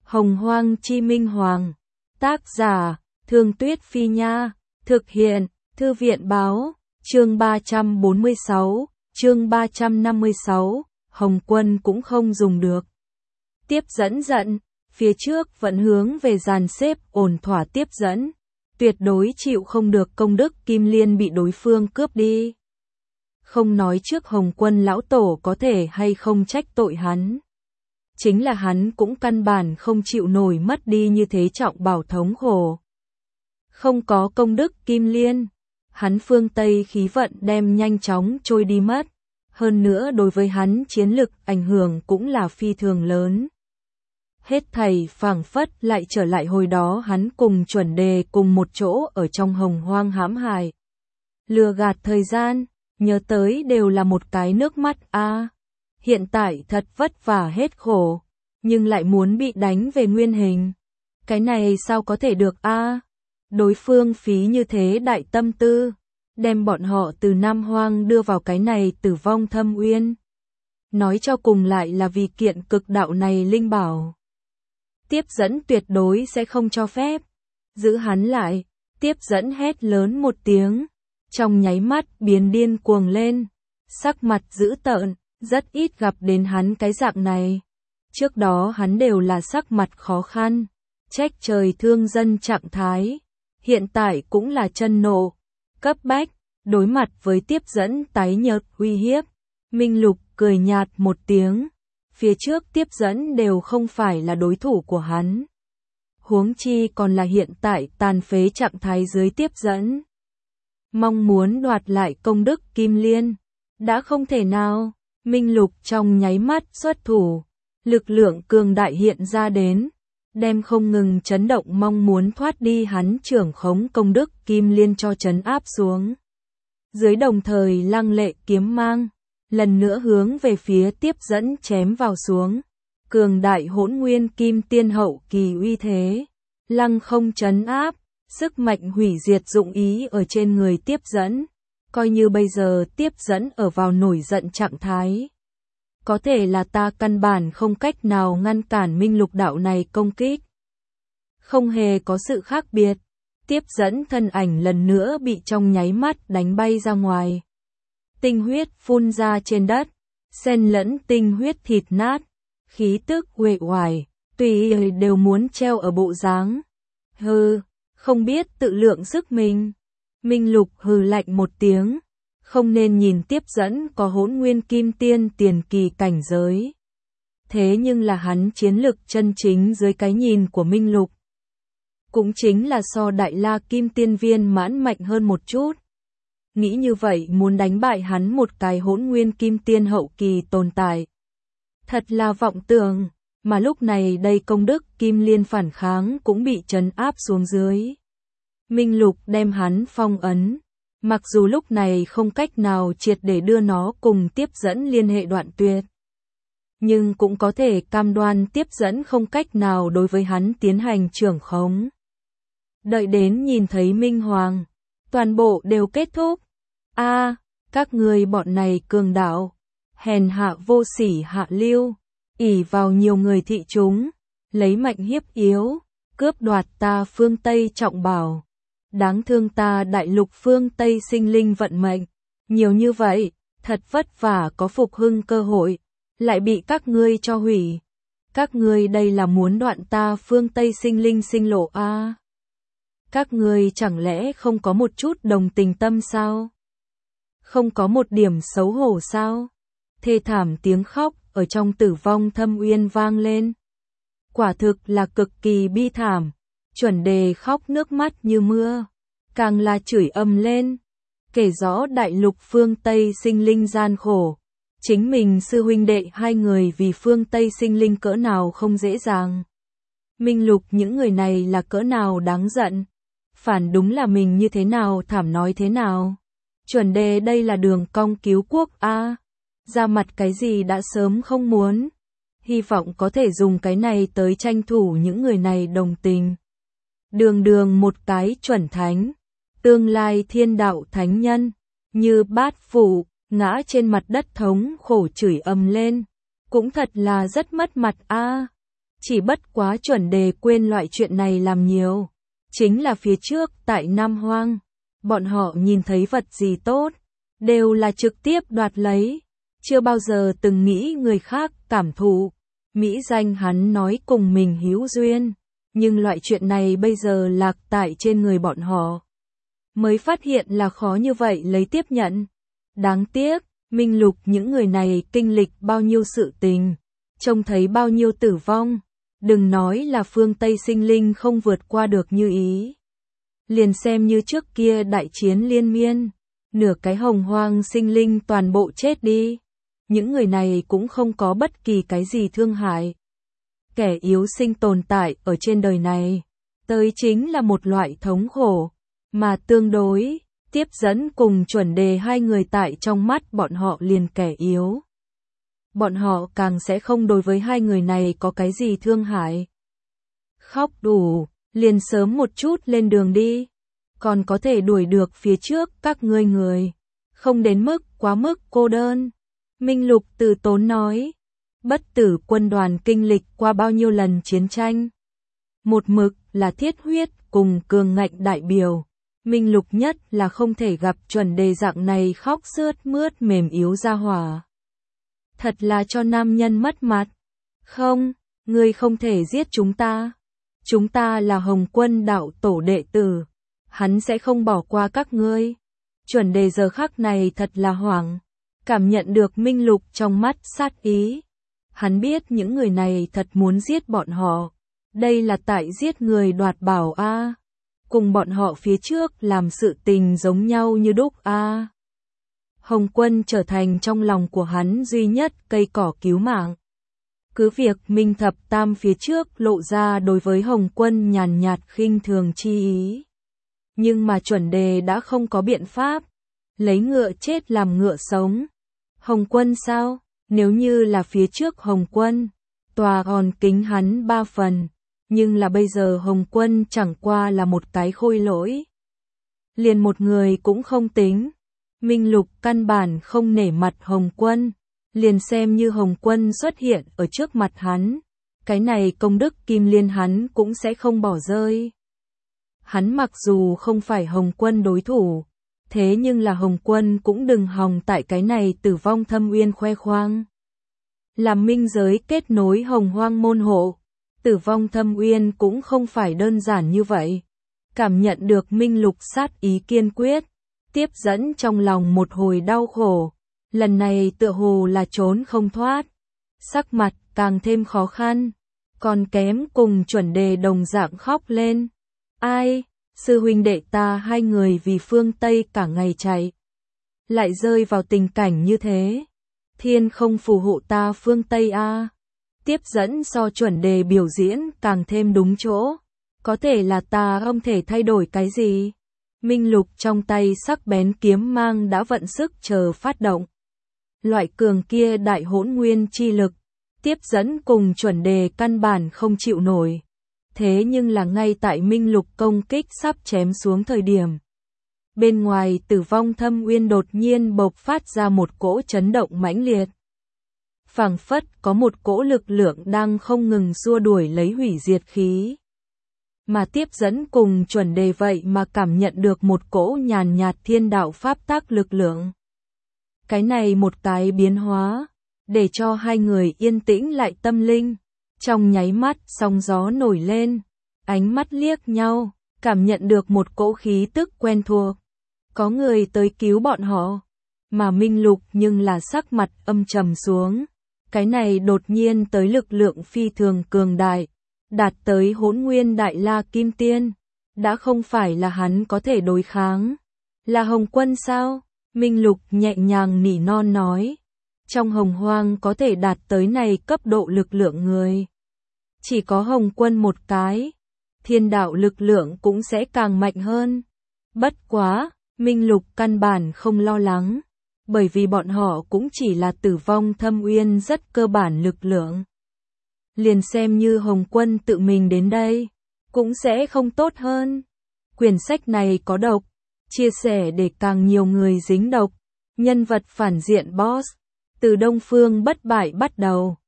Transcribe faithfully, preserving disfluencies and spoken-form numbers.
Hồng Hoang Chi Minh Hoàng. Tác giả, Thương Tuyết Phi Nha. Thực hiện, Thư viện Báo. Chương ba trăm bốn mươi sáu, chương ba trăm năm mươi sáu, Hồng Quân cũng không dùng được. Tiếp dẫn giận, phía trước vẫn hướng về dàn xếp ổn thỏa tiếp dẫn. Tuyệt đối chịu không được công đức Kim Liên bị đối phương cướp đi. Không nói trước Hồng Quân lão tổ có thể hay không trách tội hắn. Chính là hắn cũng căn bản không chịu nổi mất đi như thế trọng bảo thống khổ. Không có công đức Kim Liên, hắn phương Tây khí vận đem nhanh chóng trôi đi mất. Hơn nữa đối với hắn chiến lực ảnh hưởng cũng là phi thường lớn. Hết thảy phảng phất lại trở lại hồi đó hắn cùng chuẩn đề cùng một chỗ ở trong Hồng Hoang hãm hại. Lừa gạt thời gian, nhớ tới đều là một cái nước mắt a. À, hiện tại thật vất vả hết khổ, nhưng lại muốn bị đánh về nguyên hình. Cái này sao có thể được a? À, đối phương phí như thế đại tâm tư, đem bọn họ từ Nam Hoang đưa vào cái này tử vong thâm uyên. Nói cho cùng lại là vì kiện cực đạo này linh bảo. Tiếp dẫn tuyệt đối sẽ không cho phép. Giữ hắn lại, tiếp dẫn hét lớn một tiếng. Trong nháy mắt biến điên cuồng lên. Sắc mặt dữ tợn, rất ít gặp đến hắn cái dạng này. Trước đó hắn đều là sắc mặt khó khăn, trách trời thương dân trạng thái. Hiện tại cũng là chân nộ, cấp bách, đối mặt với tiếp dẫn tái nhợt uy hiếp. Minh Lục cười nhạt một tiếng. Phía trước tiếp dẫn đều không phải là đối thủ của hắn. Huống chi còn là hiện tại tàn phế trạng thái dưới tiếp dẫn. Mong muốn đoạt lại công đức Kim Liên. Đã không thể nào. Minh Lục trong nháy mắt xuất thủ. Lực lượng cường đại hiện ra đến. Đem không ngừng chấn động mong muốn thoát đi hắn trưởng khống công đức Kim Liên cho trấn áp xuống. Dưới đồng thời lăng lệ kiếm mang. Lần nữa hướng về phía tiếp dẫn chém vào xuống. Cường đại hỗn nguyên kim tiên hậu kỳ uy thế. Lăng không trấn áp. Sức mạnh hủy diệt dụng ý ở trên người tiếp dẫn. Coi như bây giờ tiếp dẫn ở vào nổi giận trạng thái. Có thể là ta căn bản không cách nào ngăn cản Minh Lục đạo này công kích. Không hề có sự khác biệt. Tiếp dẫn thân ảnh lần nữa bị trong nháy mắt đánh bay ra ngoài. Tinh huyết phun ra trên đất, xen lẫn tinh huyết thịt nát, khí tức uể oải, tùy ý đều muốn treo ở bộ dáng. Hừ, không biết tự lượng sức mình. Minh Lục hừ lạnh một tiếng, không nên nhìn tiếp dẫn có hỗn nguyên kim tiên tiền kỳ cảnh giới. Thế nhưng là hắn chiến lực chân chính dưới cái nhìn của Minh Lục. Cũng chính là so Đại La Kim Tiên Viên mãn mạnh hơn một chút. Nghĩ như vậy muốn đánh bại hắn một cái hỗn nguyên kim tiên hậu kỳ tồn tại. Thật là vọng tưởng, mà lúc này đây công đức Kim Liên phản kháng cũng bị trấn áp xuống dưới. Minh Lục đem hắn phong ấn, mặc dù lúc này không cách nào triệt để đưa nó cùng tiếp dẫn liên hệ đoạn tuyệt. Nhưng cũng có thể cam đoan tiếp dẫn không cách nào đối với hắn tiến hành trưởng khống. Đợi đến nhìn thấy Minh Hoàng, toàn bộ đều kết thúc. A, à, các người bọn này cường đạo, hèn hạ vô sỉ hạ lưu, ỷ vào nhiều người thị chúng, lấy mạnh hiếp yếu, cướp đoạt ta phương Tây trọng bảo. Đáng thương ta đại lục phương Tây sinh linh vận mệnh, nhiều như vậy, thật vất vả có phục hưng cơ hội, lại bị các ngươi cho hủy. Các ngươi đây là muốn đoạn ta phương Tây sinh linh sinh lộ a? À? Các ngươi chẳng lẽ không có một chút đồng tình tâm sao? Không có một điểm xấu hổ sao? Thê thảm tiếng khóc ở trong tử vong thâm uyên vang lên. Quả thực là cực kỳ bi thảm. Chuẩn đề khóc nước mắt như mưa, càng là chửi ầm lên, kể rõ đại lục phương Tây sinh linh gian khổ. Chính mình sư huynh đệ hai người vì phương Tây sinh linh cỡ nào không dễ dàng. Minh Lục những người này là cỡ nào đáng giận. Phản đúng là mình như thế nào thảm nói thế nào. Chuẩn đề đây là đường cong cứu quốc a, à, ra mặt cái gì đã sớm không muốn. Hy vọng có thể dùng cái này tới tranh thủ những người này đồng tình. Đường đường một cái chuẩn thánh, tương lai thiên đạo thánh nhân, như bát phụ, ngã trên mặt đất thống khổ chửi ầm lên. Cũng thật là rất mất mặt a. À. Chỉ bất quá chuẩn đề quên loại chuyện này làm nhiều. Chính là phía trước tại Nam Hoang, bọn họ nhìn thấy vật gì tốt, đều là trực tiếp đoạt lấy, chưa bao giờ từng nghĩ người khác cảm thụ. Mỹ danh hắn nói cùng mình hữu duyên, nhưng loại chuyện này bây giờ lạc tại trên người bọn họ. Mới phát hiện là khó như vậy lấy tiếp nhận. Đáng tiếc, Minh Lục những người này kinh lịch bao nhiêu sự tình, trông thấy bao nhiêu tử vong. Đừng nói là phương Tây sinh linh không vượt qua được như ý. Liền xem như trước kia đại chiến liên miên, nửa cái hồng hoang sinh linh toàn bộ chết đi. Những người này cũng không có bất kỳ cái gì thương hại. Kẻ yếu sinh tồn tại ở trên đời này, tới chính là một loại thống khổ, mà tương đối, tiếp dẫn cùng chuẩn đề hai người tại trong mắt bọn họ liền kẻ yếu. Bọn họ càng sẽ không đối với hai người này có cái gì thương hại. Khóc đủ, liền sớm một chút lên đường đi, còn có thể đuổi được phía trước các ngươi người, không đến mức quá mức cô đơn. Minh Lục từ tốn nói, bất tử quân đoàn kinh lịch qua bao nhiêu lần chiến tranh. Một mực là thiết huyết cùng cường ngạnh đại biểu. Minh Lục nhất là không thể gặp chuẩn đề dạng này khóc sướt mướt mềm yếu ra hỏa. Thật là cho nam nhân mất mặt. Không, ngươi không thể giết chúng ta. Chúng ta là Hồng Quân đạo tổ đệ tử. Hắn sẽ không bỏ qua các ngươi. Chuẩn đề giờ khắc này thật là hoảng. Cảm nhận được Minh Lục trong mắt sát ý. Hắn biết những người này thật muốn giết bọn họ. Đây là tại giết người đoạt bảo a. Cùng bọn họ phía trước làm sự tình giống nhau như đúc a. Hồng Quân trở thành trong lòng của hắn duy nhất cây cỏ cứu mạng. Cứ việc Minh Thập Tam phía trước lộ ra đối với Hồng Quân nhàn nhạt khinh thường chi ý. Nhưng mà chuẩn đề đã không có biện pháp. Lấy ngựa chết làm ngựa sống. Hồng Quân sao? Nếu như là phía trước Hồng Quân, tòa còn kính hắn ba phần. Nhưng là bây giờ Hồng Quân chẳng qua là một cái khôi lỗi. Liền một người cũng không tính. Minh Lục căn bản không nể mặt Hồng Quân. Liền xem như Hồng Quân xuất hiện ở trước mặt hắn. Cái này công đức kim liên hắn cũng sẽ không bỏ rơi. Hắn mặc dù không phải Hồng Quân đối thủ. Thế nhưng là Hồng Quân cũng đừng hòng tại cái này tử vong thâm uyên khoe khoang. Làm minh giới kết nối hồng hoang môn hộ. Tử vong thâm uyên cũng không phải đơn giản như vậy. Cảm nhận được Minh Lục sát ý kiên quyết. Tiếp dẫn trong lòng một hồi đau khổ. Lần này tựa hồ là trốn không thoát. Sắc mặt càng thêm khó khăn. Còn kém cùng chuẩn đề đồng dạng khóc lên. Ai? Sư huynh đệ ta hai người vì phương Tây cả ngày chạy. Lại rơi vào tình cảnh như thế. Thiên không phù hộ ta phương Tây a. Tiếp dẫn so chuẩn đề biểu diễn càng thêm đúng chỗ. Có thể là ta không thể thay đổi cái gì. Minh Lục trong tay sắc bén kiếm mang đã vận sức chờ phát động. Loại cường kia đại hỗn nguyên chi lực. Tiếp dẫn cùng chuẩn đề căn bản không chịu nổi. Thế nhưng là ngay tại Minh Lục công kích sắp chém xuống thời điểm. Bên ngoài tử vong thâm uyên đột nhiên bộc phát ra một cỗ chấn động mãnh liệt. Phảng phất có một cỗ lực lượng đang không ngừng xua đuổi lấy hủy diệt khí. Mà tiếp dẫn cùng chuẩn đề vậy mà cảm nhận được một cỗ nhàn nhạt thiên đạo pháp tắc lực lượng. Cái này một cái biến hóa, để cho hai người yên tĩnh lại tâm linh. Trong nháy mắt sóng gió nổi lên, ánh mắt liếc nhau, cảm nhận được một cỗ khí tức quen thuộc. Có người tới cứu bọn họ, mà Minh Lục nhưng là sắc mặt âm trầm xuống. Cái này đột nhiên tới lực lượng phi thường cường đại, đạt tới hỗn nguyên đại la kim tiên, đã không phải là hắn có thể đối kháng. Là Hồng Quân sao? Minh Lục nhẹ nhàng nỉ non nói. Trong hồng hoang có thể đạt tới này cấp độ lực lượng người. Chỉ có Hồng Quân một cái. Thiên đạo lực lượng cũng sẽ càng mạnh hơn. Bất quá, Minh Lục căn bản không lo lắng. Bởi vì bọn họ cũng chỉ là tử vong thâm uyên rất cơ bản lực lượng. Liền xem như Hồng Quân tự mình đến đây, cũng sẽ không tốt hơn. Quyển sách này có độc, chia sẻ để càng nhiều người dính độc. Nhân vật phản diện boss, từ Đông Phương bất bại bắt đầu.